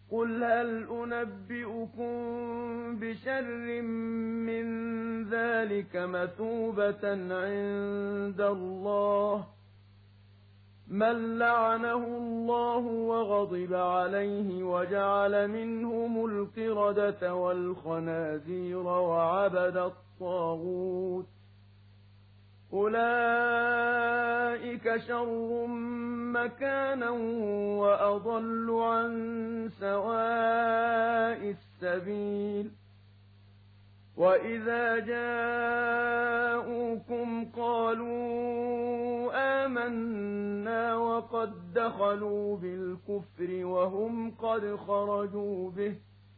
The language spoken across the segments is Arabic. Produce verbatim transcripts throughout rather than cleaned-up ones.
قل هل أنبئكم بشر من ذلك مثوبة عند الله من لعنه الله وغضب عليه وجعل منهم القردة والخنازير وعبد الطاغوت أولئك شر مكانا وأضل عن سواء السبيل وإذا جاءوكم قالوا آمنا وقد دخلوا بالكفر وهم قد خرجوا به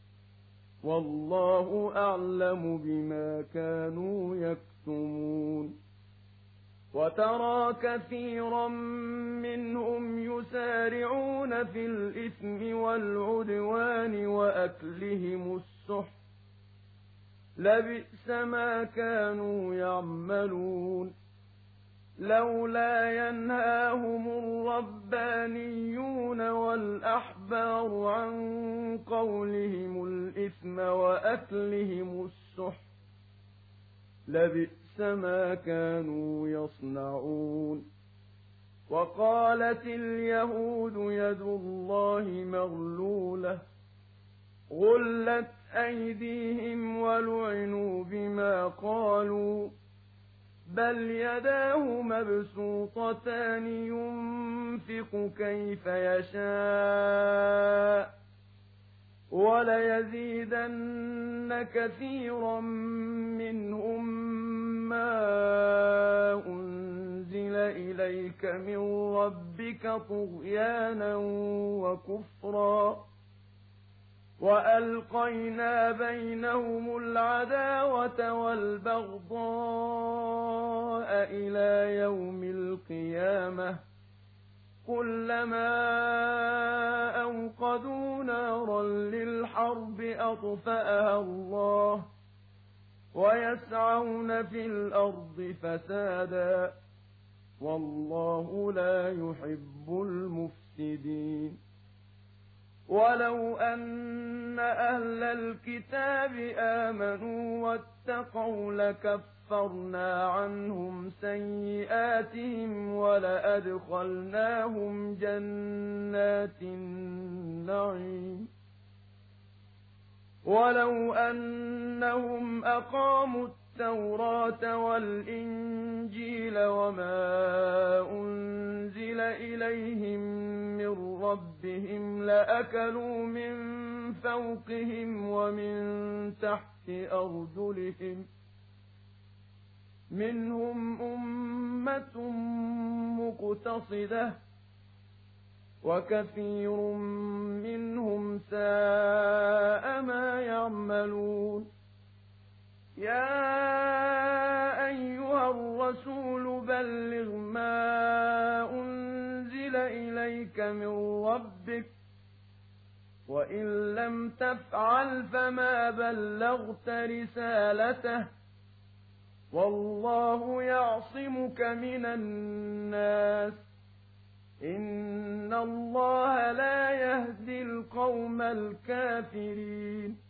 والله أعلم بما كانوا يكتمون وترى كثيرا منهم يسارعون في الإثم والعدوان وأكلهم السحت لبئس ما كانوا يعملون لولا ينهاهم الربانيون والأحبار عن قولهم الإثم وأكلهم السحت لبئس ما كانوا يصنعون وقالت اليهود يد الله مغلولة غلت أيديهم ولعنوا بما قالوا بل يداه مبسوطتان ينفق كيف يشاء وليزيدن كثيرا منهم ما أنزل إليك من ربك طغيانا وكفرا وألقينا بينهم العداوة والبغضاء إلى يوم القيامة كلما أوقدوا نارا للحرب أطفأها الله ويسعون في الأرض فسادا والله لا يحب المفسدين ولو أن أهل الكتاب آمنوا واتقوا لكفرنا عنهم سيئاتهم ولأدخلناهم جنات النعيم ولو أنهم أقاموا التوراة والإنجيل وما أنزل إليهم من ربهم لأكلوا من فوقهم ومن تحت أرجلهم منهم أمة مقتصدة وكثير منهم ساء ما يعملون يا أيها الرسول بلغ ما أنزل إليك من ربك وإن لم تفعل فما بلغت رسالته والله يعصمك من الناس إن الله لا يهدي القوم الكافرين